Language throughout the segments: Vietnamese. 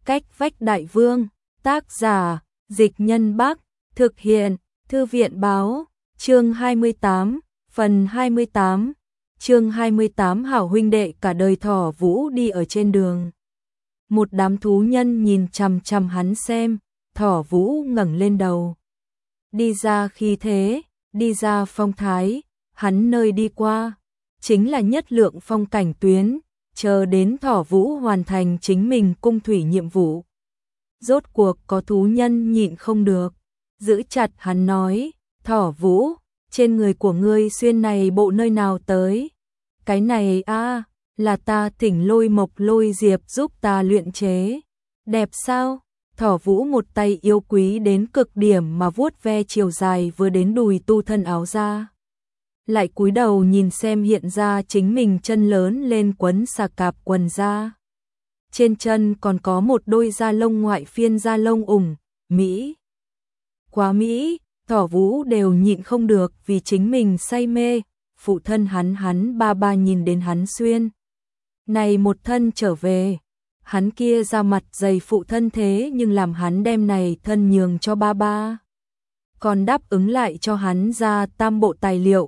Cách vách đại vương, tác giả, Dịch Nhân Bắc, thực hiện, Thư viện báo, chương 28, phần 28, chương 28 hảo huynh đệ cả đời Thỏ Vũ đi ở trên đường. Một đám thú nhân nhìn chằm chằm hắn xem, Thỏ Vũ ngẩng lên đầu. Đi ra khí thế, đi ra phong thái, hắn nơi đi qua, chính là nhất lượng phong cảnh tuyến, chờ đến Thỏ Vũ hoàn thành chính mình cung thủy nhiệm vụ. Rốt cuộc có thú nhân nhịn không được, giữ chặt hắn nói, Thỏ Vũ, trên người của ngươi xuyên này bộ nơi nào tới? Cái này là ta thỉnh Lôi Mộc Lôi Diệp giúp ta luyện chế. Đẹp sao? Thỏ Vũ một tay yêu quý đến cực điểm mà vuốt ve chiều dài vừa đến đùi tu thân áo ra. Lại cúi đầu nhìn xem hiện ra chính mình chân lớn lên quấn xà cạp quần da. Trên chân còn có một đôi da lông ngoại phiên da lông ủng, Mỹ. Quá Mỹ, Thỏ Vũ đều nhịn không được vì chính mình say mê, phụ thân hắn ba ba nhìn đến hắn xuyên. Này một thân trở về, hắn kia ra mặt dày phụ thân thế nhưng làm hắn đem này thân nhường cho ba ba. Còn đáp ứng lại cho hắn ra tam bộ tài liệu,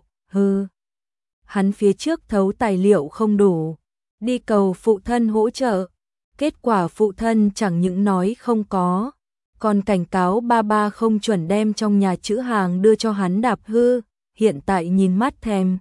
Hắn phía trước thấu tài liệu không đủ, đi cầu phụ thân hỗ trợ. Kết quả phụ thân chẳng những nói không có, còn cảnh cáo ba ba không chuẩn đem trong nhà chữ hàng đưa cho hắn đạp hư, hiện tại nhìn mắt thèm.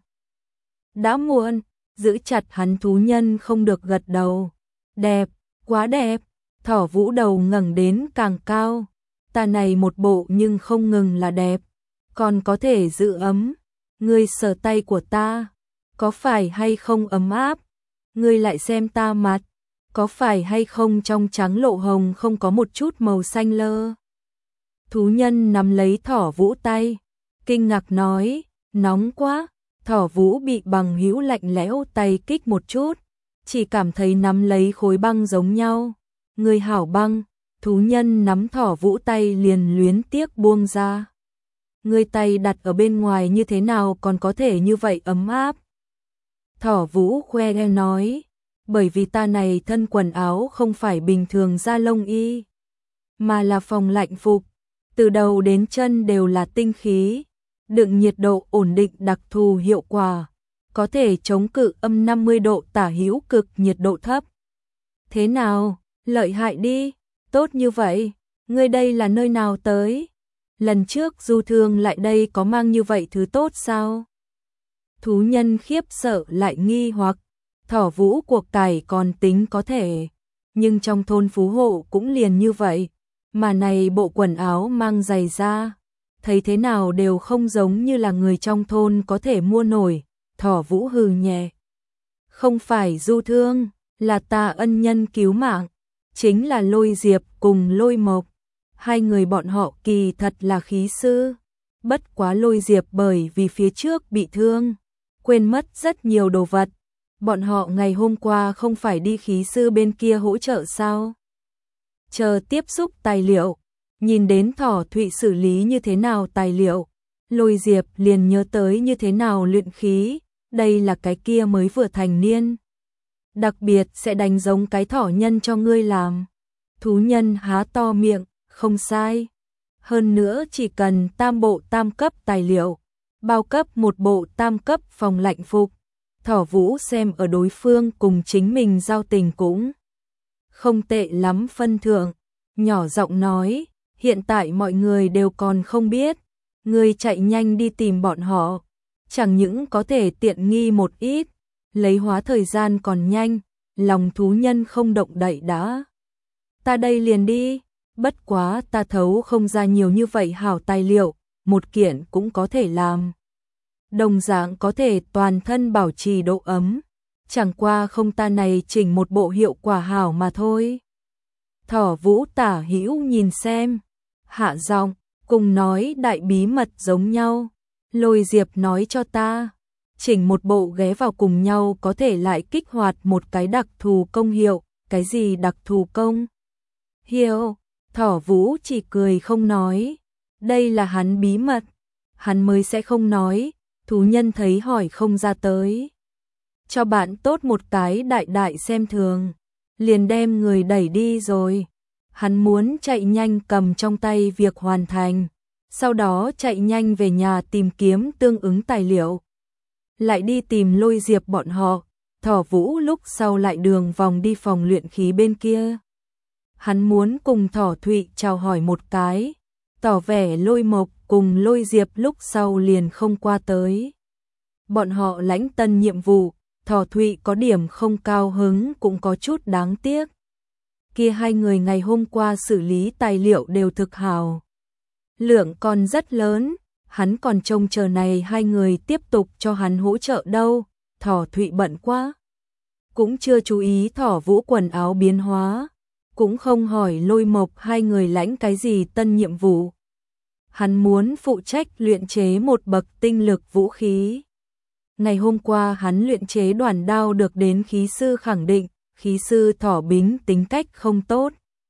Đã muộn, giữ chặt hắn thú nhân không được gật đầu. Đẹp, quá đẹp, Thỏ Vũ đầu ngẩng đến càng cao. Ta này một bộ nhưng không ngừng là đẹp, còn có thể giữ ấm. Ngươi sờ tay của ta, có phải hay không ấm áp? Ngươi lại xem ta mặt, có phải hay không trong trắng lộ hồng không có một chút màu xanh lơ? Thú nhân nắm lấy Thỏ Vũ tay, kinh ngạc nói, nóng quá. Thỏ Vũ bị bằng hữu lạnh lẽo tay kích một chút, chỉ cảm thấy nắm lấy khối băng giống nhau. Người hảo băng, thú nhân nắm Thỏ Vũ tay liền luyến tiếc buông ra. Người tay đặt ở bên ngoài như thế nào còn có thể như vậy ấm áp? Thỏ Vũ khoe ghê nói, bởi vì ta này thân quần áo không phải bình thường da lông y, mà là phòng lạnh phục, từ đầu đến chân đều là tinh khí, đựng nhiệt độ ổn định đặc thù hiệu quả, có thể chống cự âm 50 độ tả hữu cực nhiệt độ thấp. Thế nào, lợi hại đi, tốt như vậy, ngươi đây là nơi nào tới? Lần trước Du Thương lại đây có mang như vậy thứ tốt sao? Thú nhân khiếp sợ lại nghi hoặc, Thỏ Vũ cuộc cải còn tính có thể, nhưng trong thôn phú hộ cũng liền như vậy, mà này bộ quần áo mang giày da, thấy thế nào đều không giống như là người trong thôn có thể mua nổi. Thỏ Vũ hừ nhẹ, không phải Du Thương, là ta ân nhân cứu mạng, chính là Lôi Diệp cùng Lôi Mộc. Hai người bọn họ kỳ thật là khí sư, bất quá Lôi Diệp bởi vì phía trước bị thương, quên mất rất nhiều đồ vật. Bọn họ ngày hôm qua không phải đi khí sư bên kia hỗ trợ sao? Chờ tiếp xúc tài liệu, nhìn đến Thỏ Thụy xử lý như thế nào tài liệu, Lôi Diệp liền nhớ tới như thế nào luyện khí, đây là cái kia mới vừa thành niên. Đặc biệt sẽ đánh giống cái thỏ nhân cho ngươi làm. Thú nhân há to miệng, không sai. Hơn nữa chỉ cần tam bộ tam cấp tài liệu, bao cấp một bộ tam cấp phòng lạnh phục. Thỏ Vũ xem ở đối phương cùng chính mình giao tình cũng không tệ lắm phân thượng, nhỏ giọng nói, hiện tại mọi người đều còn không biết, ngươi chạy nhanh đi tìm bọn họ, chẳng những có thể tiện nghi một ít, lấy hóa thời gian còn nhanh. Lòng thú nhân không động đậy đã. Ta đây liền đi, bất quá ta thấu không ra nhiều như vậy hảo tài liệu, một kiện cũng có thể làm. Đồng dạng có thể toàn thân bảo trì độ ấm, chẳng qua không ta này chỉnh một bộ hiệu quả hảo mà thôi. Thỏ Vũ tả hữu nhìn xem, hạ giọng, cùng nói đại bí mật giống nhau. Lôi Diệp nói cho ta, chỉnh một bộ ghé vào cùng nhau có thể lại kích hoạt một cái đặc thù công hiệu. Cái gì đặc thù công hiệu? Thỏ Vũ chỉ cười không nói, đây là hắn bí mật, hắn mới sẽ không nói. Thú nhân thấy hỏi không ra tới, cho bạn tốt một cái đại đại xem thường, liền đem người đẩy đi rồi. Hắn muốn chạy nhanh cầm trong tay việc hoàn thành, sau đó chạy nhanh về nhà tìm kiếm tương ứng tài liệu. Lại đi tìm Lôi Diệp bọn họ, Thỏ Vũ lúc sau lại đường vòng đi phòng luyện khí bên kia. Hắn muốn cùng Thỏ Thụy chào hỏi một cái, tỏ vẻ Lôi Mộc cùng Lôi Diệp lúc sau liền không qua tới. Bọn họ lãnh tân nhiệm vụ, Thỏ Thụy có điểm không cao hứng cũng có chút đáng tiếc. Kia hai người ngày hôm qua xử lý tài liệu đều thực hào. Lượng còn rất lớn, hắn còn trông chờ này hai người tiếp tục cho hắn hỗ trợ đâu, Thỏ Thụy bận quá. Cũng chưa chú ý Thỏ Vũ quần áo biến hóa, cũng không hỏi Lôi Mộc hai người lãnh cái gì tân nhiệm vụ. Hắn muốn phụ trách luyện chế một bậc tinh lực vũ khí. Ngày hôm qua hắn luyện chế đoàn đao được đến khí sư khẳng định, khí sư Thỏ Bính tính cách không tốt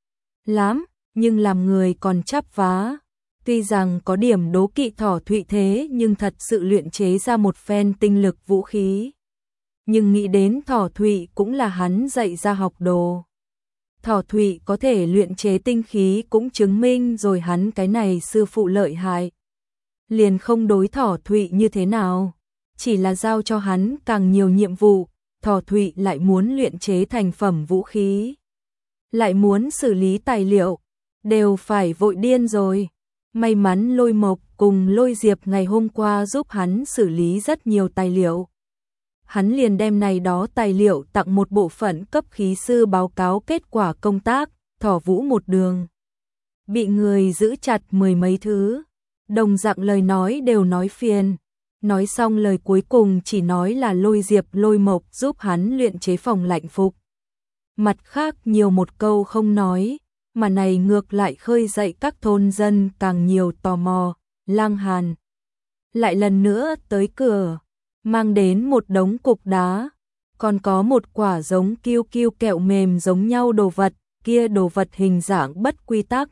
lắm, nhưng làm người còn chắp vá. Tuy rằng có điểm đố kỵ Thỏ Thụy thế nhưng thật sự luyện chế ra một phen tinh lực vũ khí. Nhưng nghĩ đến Thỏ Thụy cũng là hắn dạy ra học đồ. Thỏ Thụy có thể luyện chế tinh khí cũng chứng minh rồi hắn cái này sư phụ lợi hại. Liền không đối Thỏ Thụy như thế nào, chỉ là giao cho hắn càng nhiều nhiệm vụ, Thỏ Thụy lại muốn luyện chế thành phẩm vũ khí. Lại muốn xử lý tài liệu, đều phải vội điên rồi. May mắn Lôi Mộc cùng Lôi Diệp ngày hôm qua giúp hắn xử lý rất nhiều tài liệu. Hắn liền đem này đó tài liệu tặng một bộ phận cấp khí sư báo cáo kết quả công tác, Thỏ Vũ một đường. Bị người giữ chặt mười mấy thứ, đồng dạng lời nói đều nói phiền. Nói xong lời cuối cùng chỉ nói là Lôi Diệp Lôi Mộc giúp hắn luyện chế phòng lạnh phục. Mặt khác nhiều một câu không nói, mà này ngược lại khơi dậy các thôn dân càng nhiều tò mò. Lang Hàn lại lần nữa tới cửa, mang đến một đống cục đá, còn có một quả giống kiêu kiêu kẹo mềm giống nhau đồ vật, kia đồ vật hình dạng bất quy tắc.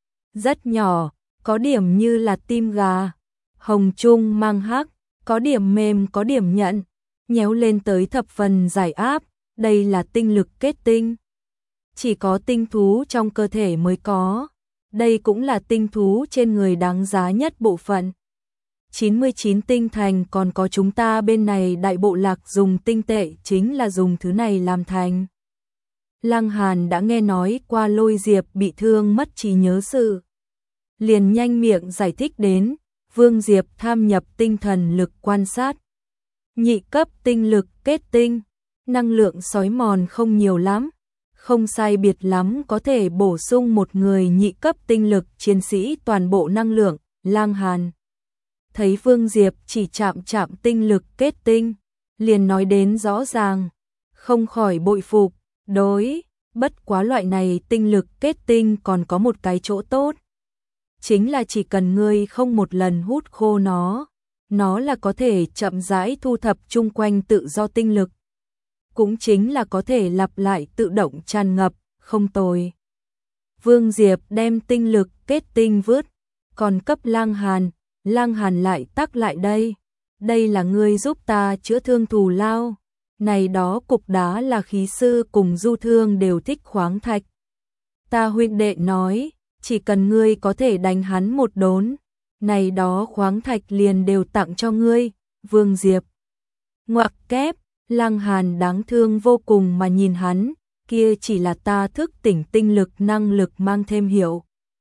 Rất nhỏ, có điểm như là tim gà, hồng trung mang hắc, có điểm mềm có điểm nhẵn, nhéo lên tới thập phần giải áp, đây là tinh lực kết tinh. Chỉ có tinh thú trong cơ thể mới có, đây cũng là tinh thú trên người đáng giá nhất bộ phận. 99 tinh thành còn có chúng ta bên này đại bộ lạc dùng tinh tệ chính là dùng thứ này làm thành. Lăng Hàn đã nghe nói qua Lôi Diệp bị thương mất trí nhớ sự. Liền nhanh miệng giải thích đến, Vương Diệp tham nhập tinh thần lực quan sát. Nhị cấp tinh lực kết tinh, năng lượng sói mòn không nhiều lắm, không sai biệt lắm có thể bổ sung một người nhị cấp tinh lực chiến sĩ toàn bộ năng lượng. Lang Hàn thấy Vương Diệp chỉ chạm tinh lực kết tinh, liền nói đến rõ ràng, không khỏi bội phục, đối, bất quá loại này tinh lực kết tinh còn có một cái chỗ tốt. Chính là chỉ cần ngươi không một lần hút khô nó là có thể chậm rãi thu thập chung quanh tự do tinh lực. Cũng chính là có thể lặp lại tự động tràn ngập, không tồi. Vương Diệp đem tinh lực kết tinh vứt, còn cấp Lang Hàn lại tắc lại đây. Đây là ngươi giúp ta chữa thương thù lao. Này đó cục đá là khí sư cùng du thương đều thích khoáng thạch. Ta huynh đệ nói, chỉ cần ngươi có thể đánh hắn một đốn, này đó khoáng thạch liền đều tặng cho ngươi. Vương Diệp ngoặc kép, Lang Hàn đáng thương vô cùng mà nhìn hắn, kia chỉ là ta thức tỉnh tinh lực năng lực mang thêm hiệu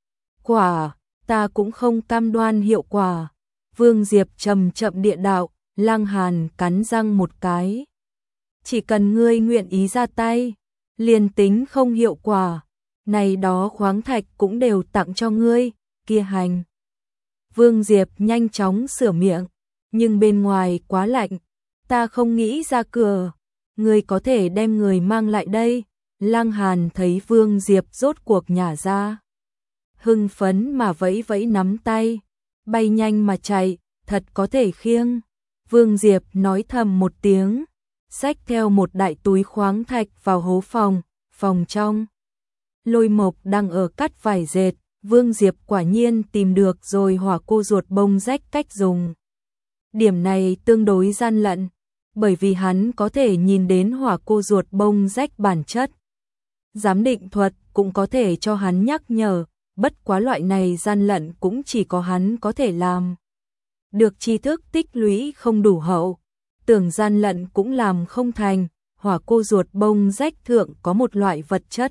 quả, ta cũng không cam đoan hiệu quả. Vương Diệp chậm địa đạo, Lang Hàn cắn răng một cái. Chỉ cần ngươi nguyện ý ra tay, liền tính không hiệu quả, này đó khoáng thạch cũng đều tặng cho ngươi, kia hành. Vương Diệp nhanh chóng sửa miệng, nhưng bên ngoài quá lạnh, ta không nghĩ ra cửa, ngươi có thể đem người mang lại đây. Lang Hàn thấy Vương Diệp rốt cuộc nhả ra, hưng phấn mà vẫy vẫy nắm tay, bay nhanh mà chạy, thật có thể khiêng. Vương Diệp nói thầm một tiếng, xách theo một đại túi khoáng thạch vào hố phòng trong. Lôi Mộc đang ở cắt vải dệt, Vương Diệp quả nhiên tìm được rồi hỏa cô ruột bông rách cách dùng. Điểm này tương đối gian lận, bởi vì hắn có thể nhìn đến hỏa cô ruột bông rách bản chất. Giám định thuật cũng có thể cho hắn nhắc nhở, bất quá loại này gian lận cũng chỉ có hắn có thể làm. Được tri thức tích lũy không đủ hậu, tưởng gian lận cũng làm không thành. Hỏa cô ruột bông rách thượng có một loại vật chất,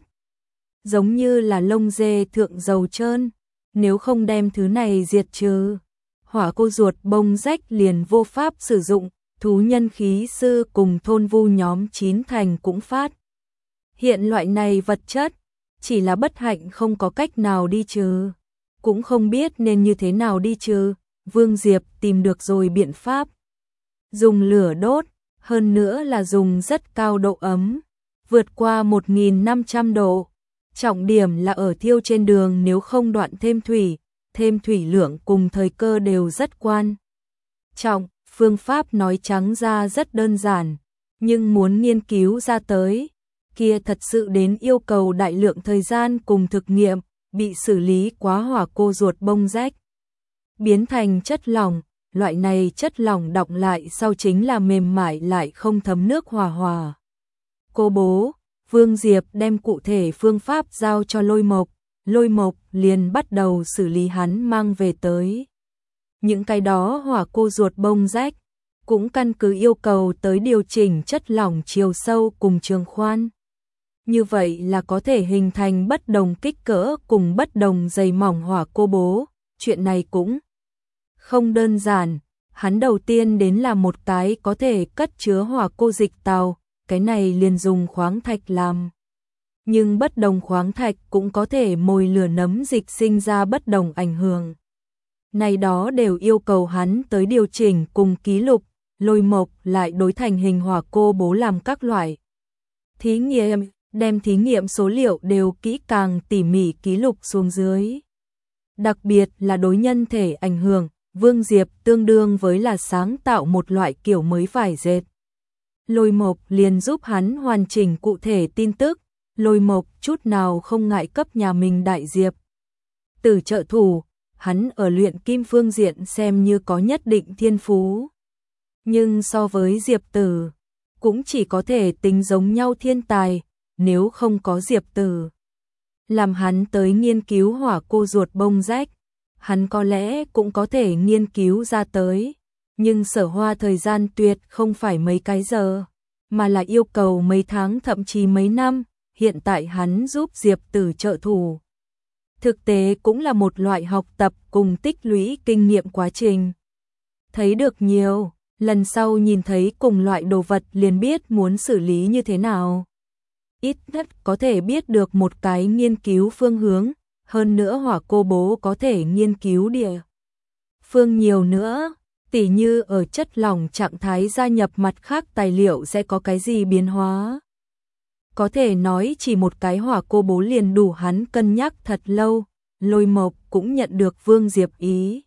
giống như là lông dê thượng dầu trơn, nếu không đem thứ này diệt trừ, hỏa cô ruột bông rách liền vô pháp sử dụng. Thú nhân khí sư cùng thôn vu nhóm 9 thành cũng phát hiện loại này vật chất, chỉ là bất hạnh không có cách nào đi trừ, cũng không biết nên như thế nào đi trừ. Vương Diệp tìm được rồi biện pháp, dùng lửa đốt, hơn nữa là dùng rất cao độ ấm, vượt qua 1500 độ. Trọng điểm là ở thiêu trên đường, nếu không đoạn thêm thủy lượng cùng thời cơ đều rất quan trọng. Phương pháp nói trắng ra rất đơn giản, nhưng muốn nghiên cứu ra tới, kia thật sự đến yêu cầu đại lượng thời gian cùng thực nghiệm. Bị xử lý quá hỏa cô ruột bông rách, biến thành chất lỏng, loại này chất lỏng đọng lại sau chính là mềm mại lại không thấm nước hòa. Cô bố, Vương Diệp đem cụ thể phương pháp giao cho Lôi Mộc liền bắt đầu xử lý hắn mang về tới. Những cái đó hỏa cô ruột bông rách, cũng căn cứ yêu cầu tới điều chỉnh chất lỏng chiều sâu cùng trường khoan. Như vậy là có thể hình thành bất đồng kích cỡ cùng bất đồng dày mỏng hỏa cô bố. Chuyện này cũng không đơn giản, hắn đầu tiên đến là một cái có thể cất chứa hỏa cô dịch tàu, cái này liền dùng khoáng thạch làm. Nhưng bất đồng khoáng thạch cũng có thể mồi lửa nấm dịch sinh ra bất đồng ảnh hưởng. Này đó đều yêu cầu hắn tới điều chỉnh cùng ký lục. Lôi Mộc lại đối thành hình hỏa cô bố làm các loại thí nghiệm, đem thí nghiệm số liệu đều kỹ càng tỉ mỉ ký lục xuống dưới. Đặc biệt là đối nhân thể ảnh hưởng, Vương Diệp tương đương với là sáng tạo một loại kiểu mới vải dệt. Lôi Mộc liền giúp hắn hoàn chỉnh cụ thể tin tức. Lôi Mộc chút nào không ngại cấp nhà mình đại Diệp Tử trợ thủ, hắn ở luyện kim phương diện xem như có nhất định thiên phú. Nhưng so với Diệp Tử, cũng chỉ có thể tính giống nhau thiên tài, nếu không có Diệp Tử làm hắn tới nghiên cứu hỏa cô ruột bông rách, hắn có lẽ cũng có thể nghiên cứu ra tới. Nhưng Sở Hoa thời gian tuyệt không phải mấy cái giờ, mà là yêu cầu mấy tháng thậm chí mấy năm. Hiện tại hắn giúp Diệp Tử trợ thủ, thực tế cũng là một loại học tập cùng tích lũy kinh nghiệm quá trình. Thấy được nhiều, lần sau nhìn thấy cùng loại đồ vật liền biết muốn xử lý như thế nào. Ít nhất có thể biết được một cái nghiên cứu phương hướng, hơn nữa hỏa cô bố có thể nghiên cứu địa phương nhiều nữa, tỉ như ở chất lỏng trạng thái gia nhập mặt khác tài liệu sẽ có cái gì biến hóa. Có thể nói chỉ một cái hỏa cô bố liền đủ hắn cân nhắc thật lâu. Lôi Mộc cũng nhận được Vương Diệp ý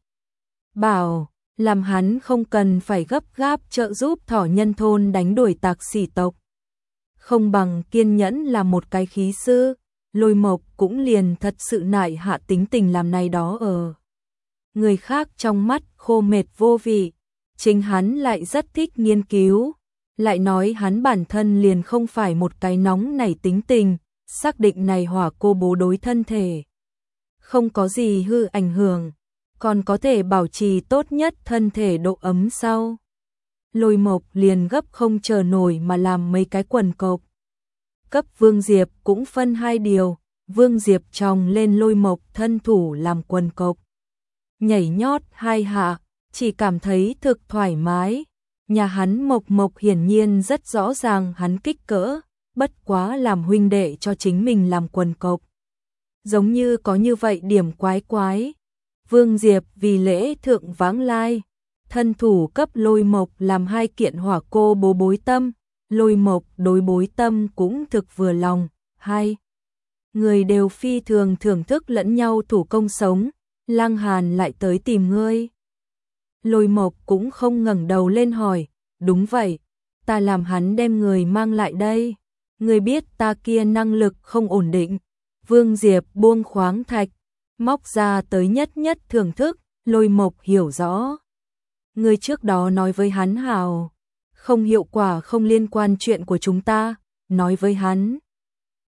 bảo, làm hắn không cần phải gấp gáp trợ giúp Thỏ Nhân thôn đánh đuổi tặc sĩ tộc. Không bằng kiên nhẫn là một cái khí sư. Lôi Mộc cũng liền thật sự nại hạ tính tình làm này đó ở người khác trong mắt khô mệt vô vị. Chính hắn lại rất thích nghiên cứu, lại nói hắn bản thân liền không phải một cái nóng nảy tính tình, xác định này hỏa cô bố đối thân thể không có gì hư ảnh hưởng, còn có thể bảo trì tốt nhất thân thể độ ấm sau. Lôi Mộc liền gấp không chờ nổi mà làm mấy cái quần cộc. Cấp Vương Diệp cũng phân hai điều, Vương Diệp tròng lên Lôi Mộc thân thủ làm quần cộc. Nhảy nhót hai hạ, chỉ cảm thấy thực thoải mái. Nhà hắn Mộc hiển nhiên rất rõ ràng hắn kích cỡ, bất quá làm huynh đệ cho chính mình làm quần cộc. Giống như có như vậy điểm quái quái. Vương Diệp vì lễ thượng vãng lai, thân thủ cấp Lôi Mộc làm hai kiện hỏa cô bố bối tâm. Lôi Mộc đối bối tâm cũng thực vừa lòng, hai người đều phi thường thưởng thức lẫn nhau thủ công sống. Lăng Hàn lại tới tìm ngươi. Lôi Mộc cũng không ngẩng đầu lên hỏi, đúng vậy, ta làm hắn đem người mang lại đây. Ngươi biết ta kia năng lực không ổn định. Vương Diệp buông khoáng thạch, móc ra tới nhất thưởng thức. Lôi Mộc hiểu rõ. Ngươi trước đó nói với hắn hào, không hiệu quả không liên quan chuyện của chúng ta, nói với hắn.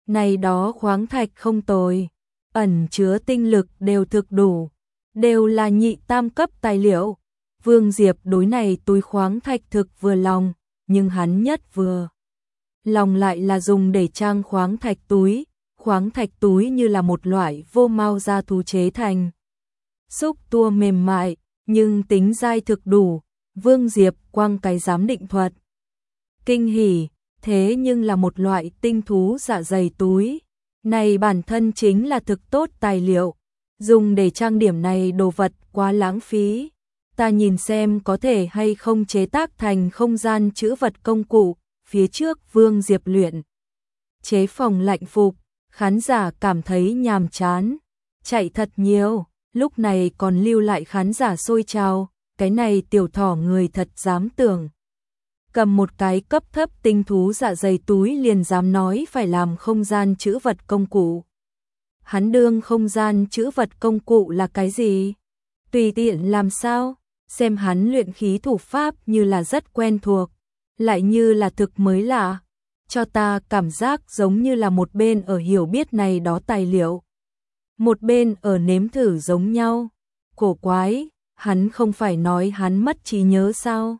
Này đó khoáng thạch không tồi, ẩn chứa tinh lực đều thực đủ, đều là nhị tam cấp tài liệu. Vương Diệp đối này túi khoáng thạch thực vừa lòng, nhưng hắn nhất vừa lòng lại là dùng để trang khoáng thạch túi. Khoáng thạch túi như là một loại vô mao da thú chế thành. Xúc tua mềm mại, nhưng tính dai thực đủ. Vương Diệp quăng cái giám định thuật. Kinh hỉ, thế nhưng là một loại tinh thú dạ dày túi. Này bản thân chính là thực tốt tài liệu. Dùng để trang điểm này đồ vật quá lãng phí. Ta nhìn xem có thể hay không chế tác thành không gian trữ vật công cụ. Phía trước Vương Diệp luyện chế phòng lạnh phục, khán giả cảm thấy nhàm chán, chạy thật nhiều, lúc này còn lưu lại khán giả xôi trào, cái này tiểu thỏ người thật dám tưởng. Cầm một cái cấp thấp tinh thú dạ dày túi liền dám nói phải làm không gian trữ vật công cụ. Hắn đương không gian trữ vật công cụ là cái gì? Tùy tiện làm sao? Xem hắn luyện khí thủ pháp như là rất quen thuộc, lại như là thực mới lạ, cho ta cảm giác giống như là một bên ở hiểu biết này đó tài liệu, một bên ở nếm thử giống nhau. Cổ quái, hắn không phải nói hắn mất trí nhớ sao?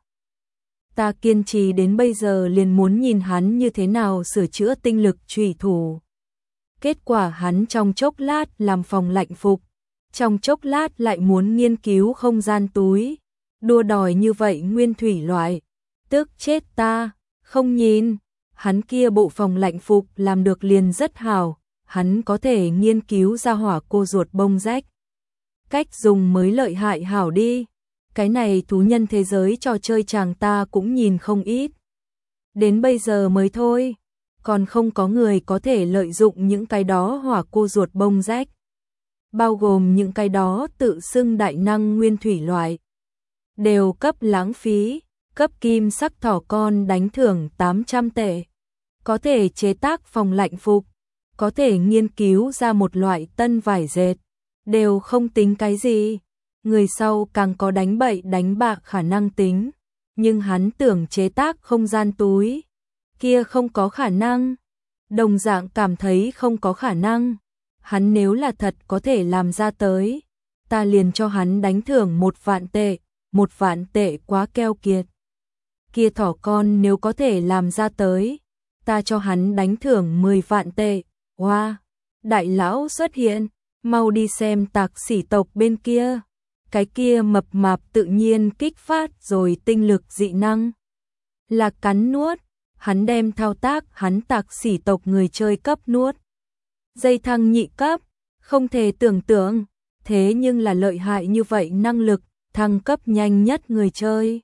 Ta kiên trì đến bây giờ liền muốn nhìn hắn như thế nào sửa chữa tinh lực trùy thủ. Kết quả hắn trong chốc lát làm phòng lạnh phục, trong chốc lát lại muốn nghiên cứu không gian túi, đua đòi như vậy nguyên thủy loại. Tức chết ta, không nhìn, hắn kia bộ phòng lạnh phục làm được liền rất hào, hắn có thể nghiên cứu ra hỏa cô ruột bông rách. Cách dùng mới lợi hại hảo đi, cái này thú nhân thế giới trò chơi chàng ta cũng nhìn không ít. Đến bây giờ mới thôi, còn không có người có thể lợi dụng những cái đó hỏa cô ruột bông rách. Bao gồm những cái đó tự xưng đại năng nguyên thủy loại. Đều cấp lãng phí. Cấp kim sắc thỏ con đánh thưởng 800 tệ. Có thể chế tác phòng lạnh phục, có thể nghiên cứu ra một loại tân vải dệt, đều không tính cái gì. Người sau càng có đánh bậy đánh bạc khả năng tính, nhưng hắn tưởng chế tác không gian túi, kia không có khả năng. Đồng dạng cảm thấy không có khả năng. Hắn nếu là thật có thể làm ra tới, ta liền cho hắn đánh thưởng 1 vạn tệ, 1 vạn tệ quá keo kiệt. Kia thỏ con nếu có thể làm ra tới, ta cho hắn đánh thưởng 10 vạn tệ. Wow, đại lão xuất hiện, mau đi xem Tạc Sỉ tộc bên kia. Cái kia mập mạp tự nhiên kích phát rồi tinh lực dị năng. Là cắn nuốt, hắn đem thao tác hắn Tạc Sỉ tộc người chơi cấp nuốt. Dây thăng nhị cấp, không thể tưởng tượng, thế nhưng là lợi hại như vậy năng lực, thăng cấp nhanh nhất người chơi.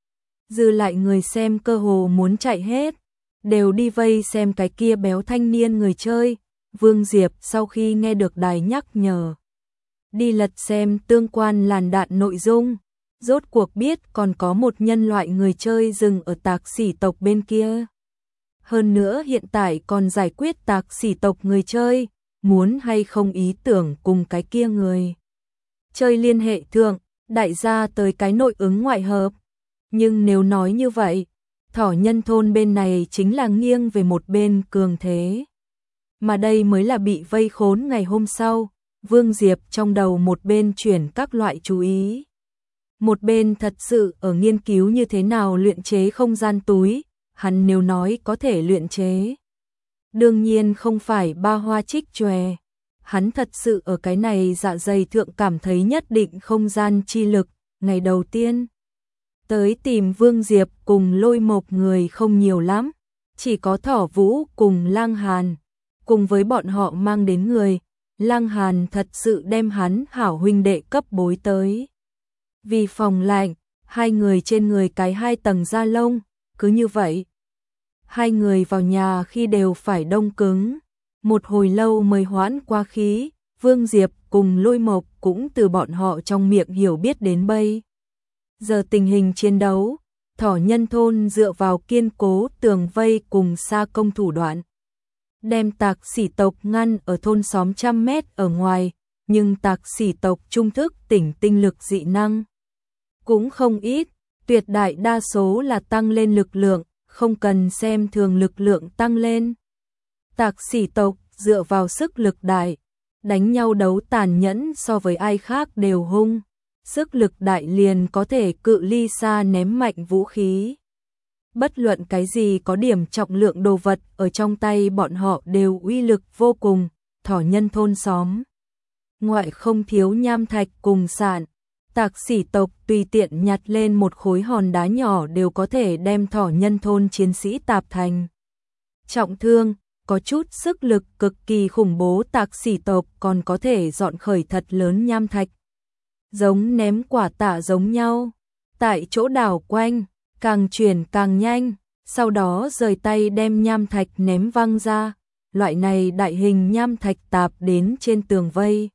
Dư lại người xem cơ hồ muốn chạy hết, đều đi vây xem cái kia béo thanh niên người chơi. Vương Diệp sau khi nghe được đài nhắc nhở, đi lật xem tương quan làn đạn nội dung, rốt cuộc biết còn có một nhân loại người chơi dừng ở Tạc Sỉ tộc bên kia. Hơn nữa hiện tại còn giải quyết Tạc Sỉ tộc người chơi, muốn hay không ý tưởng cùng cái kia người chơi liên hệ thượng, đại gia tới cái nội ứng ngoại hợp. Nhưng nếu nói như vậy, thỏ nhân thôn bên này chính là nghiêng về một bên cường thế. Mà đây mới là bị vây khốn ngày hôm sau. Vương Diệp trong đầu một bên chuyển các loại chú ý, một bên thật sự ở nghiên cứu như thế nào luyện chế không gian túi. Hắn nếu nói có thể luyện chế, đương nhiên không phải ba hoa trích chòe. Hắn thật sự ở cái này dạ dày thượng cảm thấy nhất định không gian chi lực. Ngày đầu tiên tới tìm Vương Diệp cùng Lôi Mộc người không nhiều lắm, chỉ có Thỏ Vũ cùng Lang Hàn. Cùng với bọn họ mang đến người, Lang Hàn thật sự đem hắn hảo huynh đệ cấp bối tới. Vì phòng lạnh, hai người trên người cái 2 tầng da lông, cứ như vậy. Hai người vào nhà khi đều phải đông cứng, một hồi lâu mới hoãn qua khí. Vương Diệp cùng Lôi Mộc cũng từ bọn họ trong miệng hiểu biết đến bây giờ tình hình chiến đấu. Thỏ nhân thôn dựa vào kiên cố tường vây cùng xa công thủ đoạn, đem Tạc Sỉ tộc ngăn ở thôn xóm 100 mét ở ngoài, nhưng Tạc Sỉ tộc trung thức tỉnh tinh lực dị năng cũng không ít, tuyệt đại đa số là tăng lên lực lượng, không cần xem thường lực lượng tăng lên. Tạc Sỉ tộc dựa vào sức lực đại, đánh nhau đấu tàn nhẫn so với ai khác đều hung, sức lực đại liền có thể cự ly xa ném mạnh vũ khí. Bất luận cái gì có điểm trọng lượng đồ vật ở trong tay bọn họ đều uy lực vô cùng, thỏ nhân thôn xóm ngoại không thiếu nham thạch cùng sạn. Tạc sĩ tộc tùy tiện nhặt lên một khối hòn đá nhỏ đều có thể đem thỏ nhân thôn chiến sĩ tạp thành trọng thương, có chút sức lực cực kỳ khủng bố tạc sĩ tộc còn có thể dọn khởi thật lớn nham thạch. Giống ném quả tạ giống nhau, tại chỗ đảo quanh, càng chuyển càng nhanh, sau đó rời tay đem nham thạch ném văng ra, loại này đại hình nham thạch tạp đến trên tường vây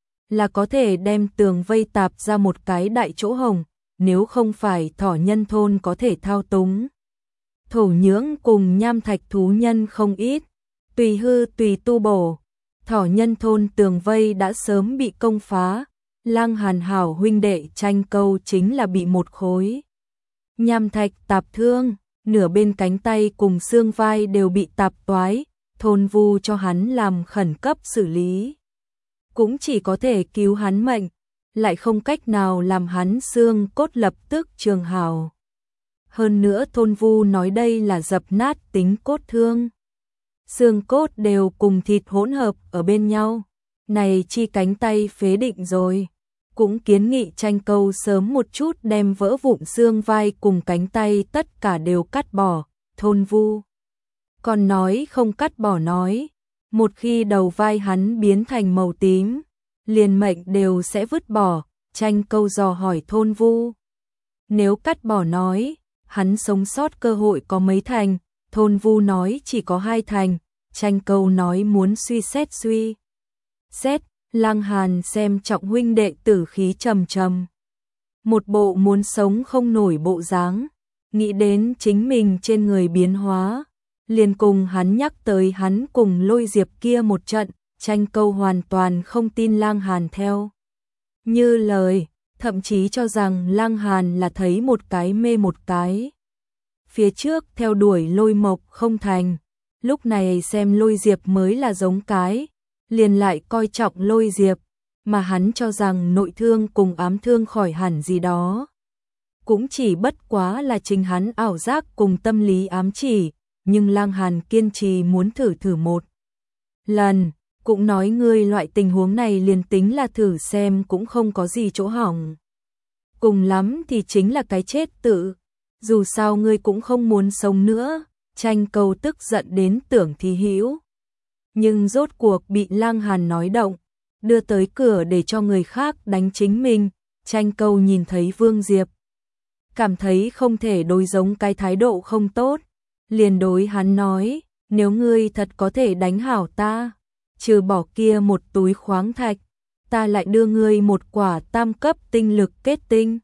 là có thể đem tường vây tạp ra một cái đại chỗ hổng, nếu không phải thỏ nhân thôn có thể thao túng. Thổ nhưỡng cùng nham thạch thú nhân không ít, tùy hư tùy tu bổ, thỏ nhân thôn tường vây đã sớm bị công phá, Lăng Hàn hảo huynh đệ tranh câu chính là bị một khối nham thạch tạp thương, nửa bên cánh tay cùng xương vai đều bị tạp toái, thôn vu cho hắn làm khẩn cấp xử lý. Cũng chỉ có thể cứu hắn mệnh, lại không cách nào làm hắn xương cốt lập tức trường hào. Hơn nữa thôn vu nói đây là dập nát tính cốt thương. Xương cốt đều cùng thịt hỗn hợp ở bên nhau. Này chi cánh tay phế định rồi. Cũng kiến nghị tranh câu sớm một chút đem vỡ vụn xương vai cùng cánh tay tất cả đều cắt bỏ. Thôn vu còn nói không cắt bỏ nói. Một khi đầu vai hắn biến thành màu tím, liền mệnh đều sẽ vứt bỏ, tranh câu dò hỏi thôn vu. Nếu cắt bỏ nói, hắn sống sót cơ hội có mấy thành, thôn vu nói chỉ có 2 thành, tranh câu nói muốn suy xét, Lăng Hàn xem trọng huynh đệ tử khí trầm trầm. Một bộ muốn sống không nổi bộ dáng, nghĩ đến chính mình trên người biến hóa. Liền cùng hắn nhắc tới hắn cùng Lôi Diệp kia một trận, tranh câu hoàn toàn không tin Lăng Hàn theo như lời, thậm chí cho rằng Lăng Hàn là thấy một cái mê một cái. Phía trước theo đuổi Lôi Mộc không thành, lúc này xem Lôi Diệp mới là giống cái, liền lại coi trọng Lôi Diệp, mà hắn cho rằng nội thương cùng ám thương khỏi hẳn gì đó. Cũng chỉ bất quá là chính hắn ảo giác cùng tâm lý ám chỉ. Nhưng Lăng Hàn kiên trì muốn thử một lần, cũng nói ngươi loại tình huống này liền tính là thử xem cũng không có gì chỗ hỏng. Cùng lắm thì chính là cái chết tự, dù sao ngươi cũng không muốn sống nữa, tranh câu tức giận đến tưởng thì hữu. Nhưng rốt cuộc bị Lăng Hàn nói động, đưa tới cửa để cho người khác đánh chính mình, tranh câu nhìn thấy Vương Diệp. Cảm thấy không thể đối giống cái thái độ không tốt. Liền đối hắn nói, nếu ngươi thật có thể đánh hảo ta, trừ bỏ kia một túi khoáng thạch, ta lại đưa ngươi một quả tam cấp tinh lực kết tinh.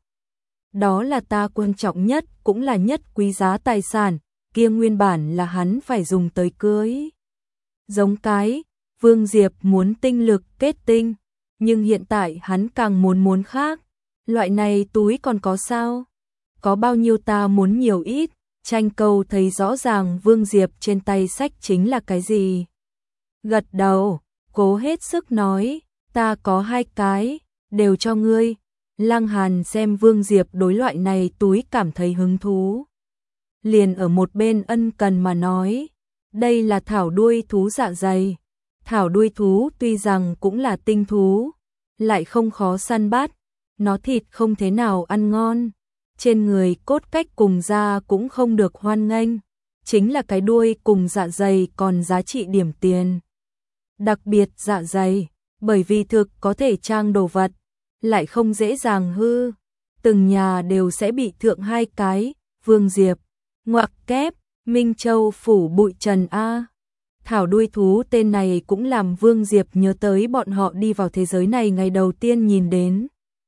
Đó là ta quan trọng nhất, cũng là nhất quý giá tài sản, kia nguyên bản là hắn phải dùng tới cưới. Giống cái, Vương Diệp muốn tinh lực kết tinh, nhưng hiện tại hắn càng muốn khác. Loại này túi còn có sao? Có bao nhiêu ta muốn nhiều ít? Tranh câu thấy rõ ràng Vương Diệp trên tay sách chính là cái gì. Gật đầu, cố hết sức nói, ta có 2 cái, đều cho ngươi. Lăng Hàn xem Vương Diệp đối loại này túi cảm thấy hứng thú. Liền ở một bên ân cần mà nói, đây là thảo đuôi thú dạ dày. Thảo đuôi thú tuy rằng cũng là tinh thú, lại không khó săn bắt, nó thịt không thế nào ăn ngon. Trên người cốt cách cùng da cũng không được hoan nghênh, chính là cái đuôi cùng dạ dày còn giá trị điểm tiền. Đặc biệt dạ dày, bởi vì thực có thể trang đồ vật, lại không dễ dàng hư, từng nhà đều sẽ bị thượng 2 cái, Vương Diệp, ngoặc kép, Minh Châu phủ bụi trần A. Thảo đuôi thú tên này cũng làm Vương Diệp nhớ tới bọn họ đi vào thế giới này ngày đầu tiên nhìn đến.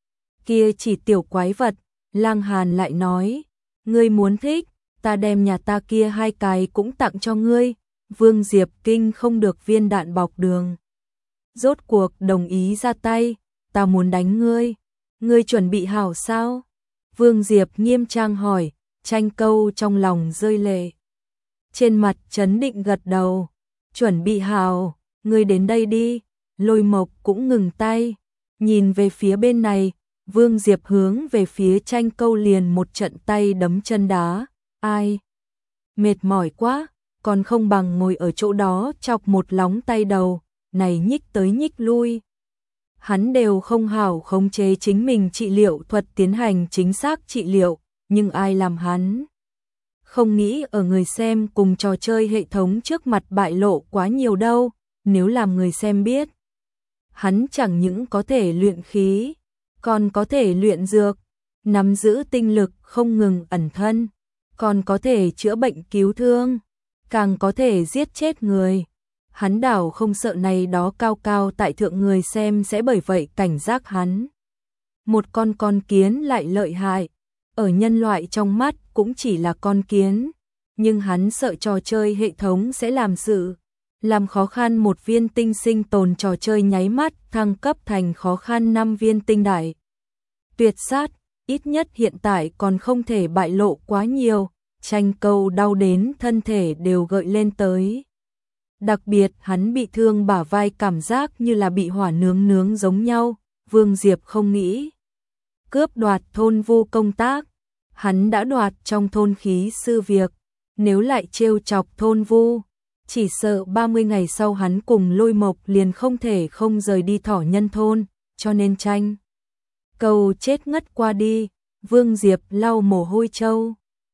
Kia chỉ tiểu quái vật. Lăng Hàn lại nói, ngươi muốn thích, ta đem nhà ta kia 2 cái cũng tặng cho ngươi. Vương Diệp kinh không được viên đạn bọc đường. Rốt cuộc đồng ý ra tay, ta muốn đánh ngươi. Ngươi chuẩn bị hảo sao? Vương Diệp nghiêm trang hỏi, tranh câu trong lòng rơi lệ. Trên mặt trấn định gật đầu, chuẩn bị hảo, ngươi đến đây đi. Lôi Mộc cũng ngừng tay, nhìn về phía bên này, Vương Diệp hướng về phía Tranh Câu liền một trận tay đấm chân đá, ai? Mệt mỏi quá, còn không bằng ngồi ở chỗ đó chọc một lóng tay đầu, này nhích tới nhích lui. Hắn đều không hảo khống chế chính mình trị liệu thuật tiến hành chính xác trị liệu, nhưng ai làm hắn? Không nghĩ ở người xem cùng trò chơi hệ thống trước mặt bại lộ quá nhiều đâu, nếu làm người xem biết. Hắn chẳng những có thể luyện khí, còn có thể luyện dược, nắm giữ tinh lực không ngừng ẩn thân, còn có thể chữa bệnh cứu thương, càng có thể giết chết người. Hắn đảo không sợ này đó cao cao tại thượng người xem sẽ bởi vậy cảnh giác hắn. Một con kiến lại lợi hại, ở nhân loại trong mắt cũng chỉ là con kiến, nhưng hắn sợ trò chơi hệ thống sẽ làm khó khăn một viên tinh sinh tồn, trò chơi nháy mắt thăng cấp thành khó khăn 5 viên tinh đại. Tuyệt sát, ít nhất hiện tại còn không thể bại lộ quá nhiều, Tranh Câu đau đến thân thể đều gợi lên tới. Đặc biệt hắn bị thương bả vai cảm giác như là bị hỏa nướng giống nhau, Vương Diệp không nghĩ cướp đoạt thôn vu công tác, hắn đã đoạt trong thôn khí sư việc, nếu lại trêu chọc thôn vu, chỉ sợ 30 ngày sau hắn cùng Lôi Mộc liền không thể không rời đi Thỏ Nhân thôn, cho nên Tranh Câu chết ngất qua đi. Vương Diệp lau mồ hôi trâu.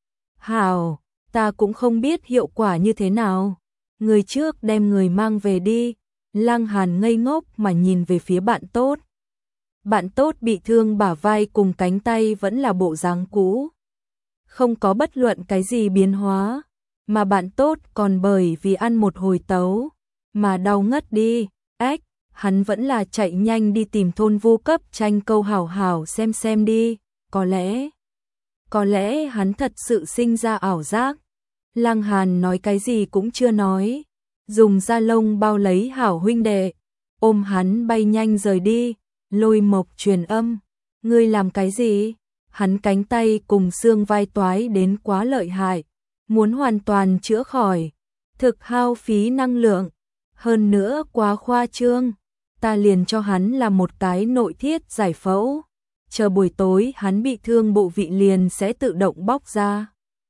Hảo, ta cũng không biết hiệu quả như thế nào. Người trước đem người mang về đi. Lăng Hàn ngây ngốc mà nhìn về phía bạn tốt. Bạn tốt bị thương bả vai cùng cánh tay vẫn là bộ dáng cũ, không có bất luận cái gì biến hóa, mà bạn tốt còn bởi vì ăn một hồi tấu mà đau ngất đi. Hắn vẫn là chạy nhanh đi tìm thôn vu cấp Tranh Câu hảo hảo xem đi, có lẽ hắn thật sự sinh ra ảo giác. Lăng Hàn nói cái gì cũng chưa nói, dùng da lông bao lấy hảo huynh đệ, ôm hắn bay nhanh rời đi. Lôi Mộc truyền âm, ngươi làm cái gì? Hắn cánh tay cùng xương vai toái đến quá lợi hại, muốn hoàn toàn chữa khỏi, thực hao phí năng lượng, hơn nữa quá khoa trương. Ta liền cho hắn làm một cái nội thiết giải phẫu, chờ buổi tối hắn bị thương bộ vị liền sẽ tự động bóc ra.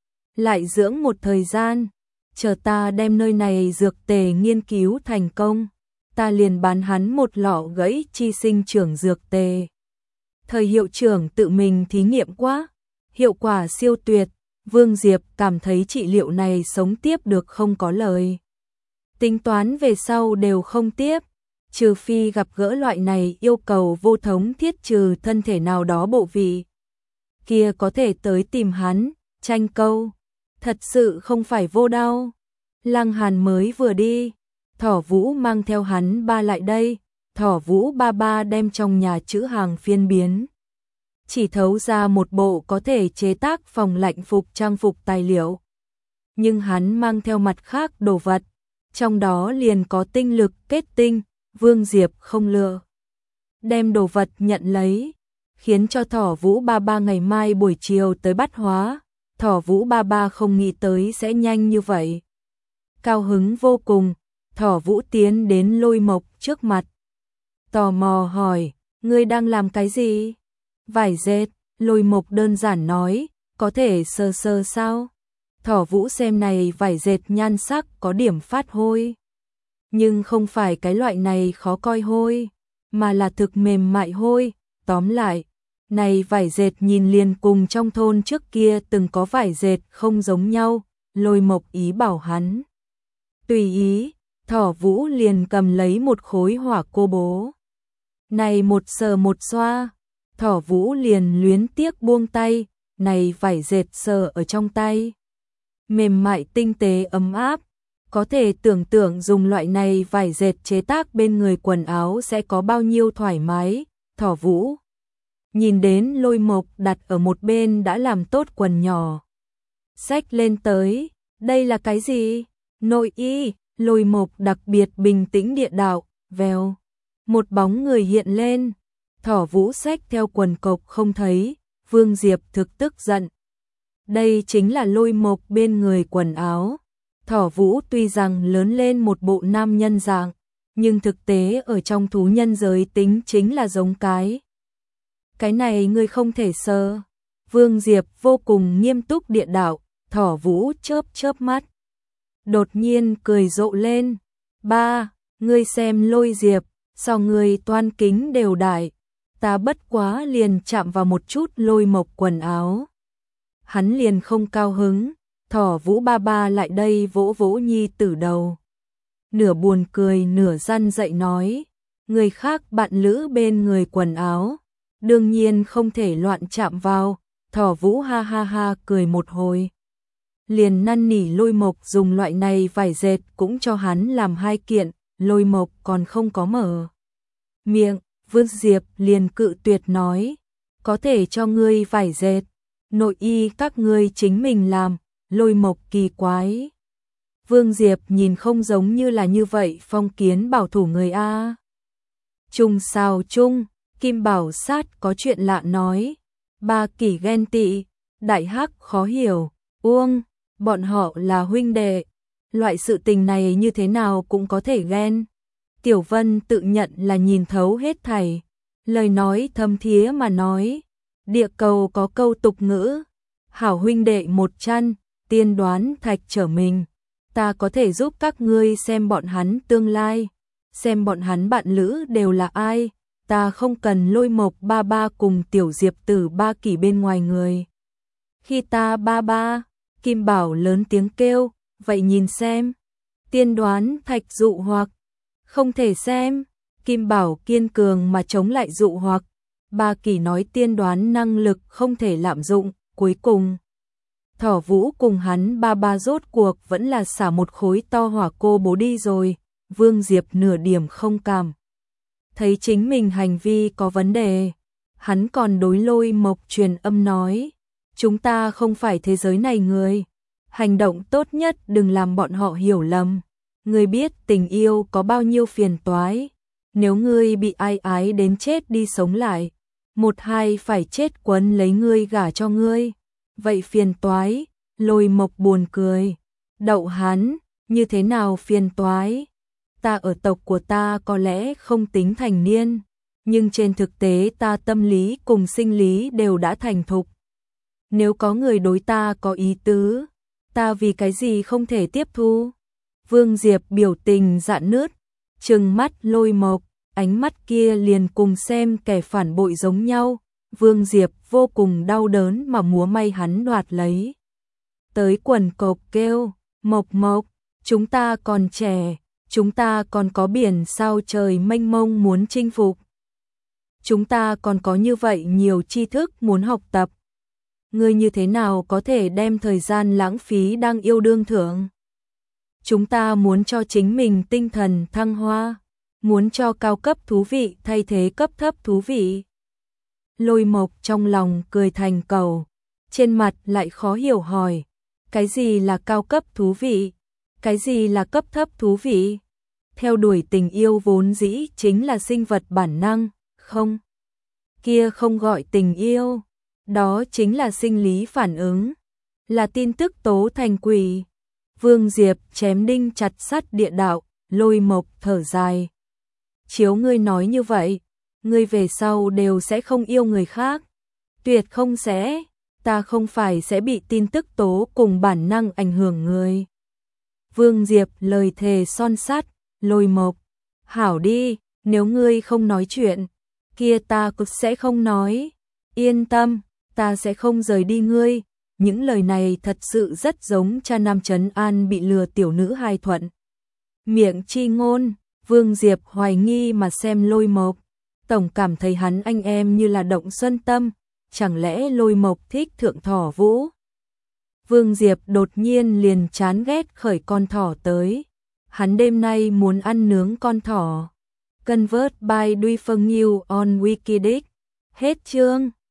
Lại dưỡng một thời gian, chờ ta đem nơi này dược tề nghiên cứu thành công, ta liền bán hắn một lọ gãy chi sinh trưởng dược tề. Thời hiệu trưởng tự mình thí nghiệm quá, hiệu quả siêu tuyệt, Vương Diệp cảm thấy trị liệu này sống tiếp được không có lời. Tính toán về sau đều không tiếp, trừ phi gặp gỡ loại này yêu cầu vô thống thiết trừ thân thể nào đó bộ vị. Kia có thể tới tìm hắn, Tranh Câu. Thật sự không phải vô đau. Lăng Hàn mới vừa đi, Thỏ Vũ mang theo hắn ba lại đây. Thỏ Vũ ba đem trong nhà chữ hàng phiên biến, chỉ thấu ra một bộ có thể chế tác phòng lạnh phục trang phục tài liệu. Nhưng hắn mang theo mặt khác đồ vật, trong đó liền có tinh lực kết tinh. Vương Diệp không lừa, đem đồ vật nhận lấy, khiến cho Thỏ Vũ ba ngày mai buổi chiều tới bắt hóa. Thỏ Vũ ba không nghĩ tới sẽ nhanh như vậy, cao hứng vô cùng. Thỏ Vũ tiến đến Lôi Mộc trước mặt, tò mò hỏi, ngươi đang làm cái gì? Vải dệt. Lôi Mộc đơn giản nói, có thể sờ sao? Thỏ Vũ xem này vải dệt nhan sắc có điểm phát hôi, nhưng không phải cái loại này khó coi hôi, mà là thực mềm mại hôi. Tóm lại, này vải dệt nhìn liền cùng trong thôn trước kia từng có vải dệt không giống nhau. Lôi Mộc ý bảo hắn tùy ý, Thỏ Vũ liền cầm lấy một khối hỏa cô bố. Này một sờ một xoa, Thỏ Vũ liền luyến tiếc buông tay, này vải dệt sờ ở trong tay, mềm mại tinh tế ấm áp. Có thể tưởng tượng dùng loại này vải dệt chế tác bên người quần áo sẽ có bao nhiêu thoải mái. Thỏ Vũ nhìn đến Lôi Mộc đặt ở một bên đã làm tốt quần nhỏ, xách lên tới, đây là cái gì? Nội y. Lôi Mộc đặc biệt bình tĩnh địa đạo, vèo, một bóng người hiện lên. Thỏ Vũ xách theo quần cộc không thấy. Vương Diệp thực tức giận, đây chính là Lôi Mộc bên người quần áo. Thỏ Vũ tuy rằng lớn lên một bộ nam nhân dạng, nhưng thực tế ở trong thú nhân giới tính chính là giống cái. Cái này ngươi không thể sơ. Vương Diệp vô cùng nghiêm túc địa đạo, Thỏ Vũ chớp chớp mắt. Đột nhiên cười rộ lên. Ba, ngươi xem Lôi Diệp, sao ngươi toan kính đều đại. Ta bất quá liền chạm vào một chút Lôi Mộc quần áo. Hắn liền không cao hứng, Thỏ Vũ ba ba lại đây vỗ vỗ nhi tử đầu. Nửa buồn cười nửa răn dậy nói, người khác bạn lữ bên người quần áo, đương nhiên không thể loạn chạm vào. Thỏ Vũ ha ha ha cười một hồi. Liền năn nỉ Lôi Mộc dùng loại này vải dệt cũng cho hắn làm 2 kiện, Lôi Mộc còn không có mở miệng, Vương Diệp liền cự tuyệt nói, có thể cho ngươi vải dệt, nội y các ngươi chính mình làm. Lôi Mộc kỳ quái. Vương Diệp nhìn không giống như là như vậy phong kiến bảo thủ người A. Trung sao Trung, Kim Bảo Sát có chuyện lạ nói. Ba Kỷ ghen tị, Đại Hắc khó hiểu, Uông, bọn họ là huynh đệ. Loại sự tình này như thế nào cũng có thể ghen. Tiểu Vân tự nhận là nhìn thấu hết thảy. Lời nói thâm thía mà nói. Địa cầu có câu tục ngữ. Hảo huynh đệ một chăn, tiên đoán thạch trở mình. Ta có thể giúp các ngươi xem bọn hắn tương lai. Xem bọn hắn bạn lữ đều là ai. Ta không cần Lôi Mộc ba ba cùng Tiểu Diệp Tử ba Kỷ bên ngoài người. Khi ta ba ba, Kim Bảo lớn tiếng kêu, vậy nhìn xem. Tiên đoán thạch dụ hoặc. Không thể xem. Kim Bảo kiên cường mà chống lại dụ hoặc. Ba Kỷ nói tiên đoán năng lực không thể lạm dụng. Cuối cùng, Thỏ Vũ cùng hắn ba ba rốt cuộc vẫn là xả một khối to hỏa cô bố đi rồi. Vương Diệp nửa điểm không cảm thấy chính mình hành vi có vấn đề. Hắn còn đối Lôi Mộc truyền âm nói, chúng ta không phải thế giới này người. Hành động tốt nhất đừng làm bọn họ hiểu lầm. Ngươi biết tình yêu có bao nhiêu phiền toái. Nếu ngươi bị ai ái đến chết đi sống lại, một hai phải chết quấn lấy ngươi gả cho ngươi. Vậy phiền toái. Lôi Mộc buồn cười. Đậu hắn, như thế nào phiền toái? Ta ở tộc của ta có lẽ không tính thành niên, nhưng trên thực tế ta tâm lý cùng sinh lý đều đã thành thục. Nếu có người đối ta có ý tứ, ta vì cái gì không thể tiếp thu? Vương Diệp biểu tình rạn nứt, trừng mắt Lôi Mộc, ánh mắt kia liền cùng xem kẻ phản bội giống nhau. Vương Diệp vô cùng đau đớn mà múa may hắn đoạt lấy. Tới quần cộc kêu, Mộc Mộc, chúng ta còn trẻ, chúng ta còn có biển sao trời mênh mông muốn chinh phục. Chúng ta còn có như vậy nhiều tri thức muốn học tập. Ngươi như thế nào có thể đem thời gian lãng phí đang yêu đương thượng? Chúng ta muốn cho chính mình tinh thần thăng hoa, muốn cho cao cấp thú vị thay thế cấp thấp thú vị. Lôi Mộc trong lòng cười thành cầu, trên mặt lại khó hiểu hỏi, cái gì là cao cấp thú vị? Cái gì là cấp thấp thú vị? Theo đuổi tình yêu vốn dĩ chính là sinh vật bản năng, không? Kia không gọi tình yêu, đó chính là sinh lý phản ứng, là tin tức tố thành quỷ. Vương Diệp chém đinh chặt sắt địa đạo, Lôi Mộc thở dài. Chiếu ngươi nói như vậy, ngươi về sau đều sẽ không yêu người khác. Tuyệt không sẽ, ta không phải sẽ bị tin tức tố cùng bản năng ảnh hưởng người. Vương Diệp lời thề son sắt, Lôi Mộc, hảo đi, nếu ngươi không nói chuyện, kia ta cũng sẽ không nói. Yên tâm, ta sẽ không rời đi ngươi. Những lời này thật sự rất giống cha nam trấn an bị lừa tiểu nữ hài thuận. Miệng chi ngôn, Vương Diệp hoài nghi mà xem Lôi Mộc, tổng cảm thấy hắn anh em như là động xuân tâm, chẳng lẽ Lôi Mộc thích thượng Thỏ Vũ? Vương Diệp đột nhiên liền chán ghét khởi con thỏ tới. Hắn đêm nay muốn ăn nướng con thỏ. Convert by Duy Phương Nhiêu on Wikidic. Hết chương.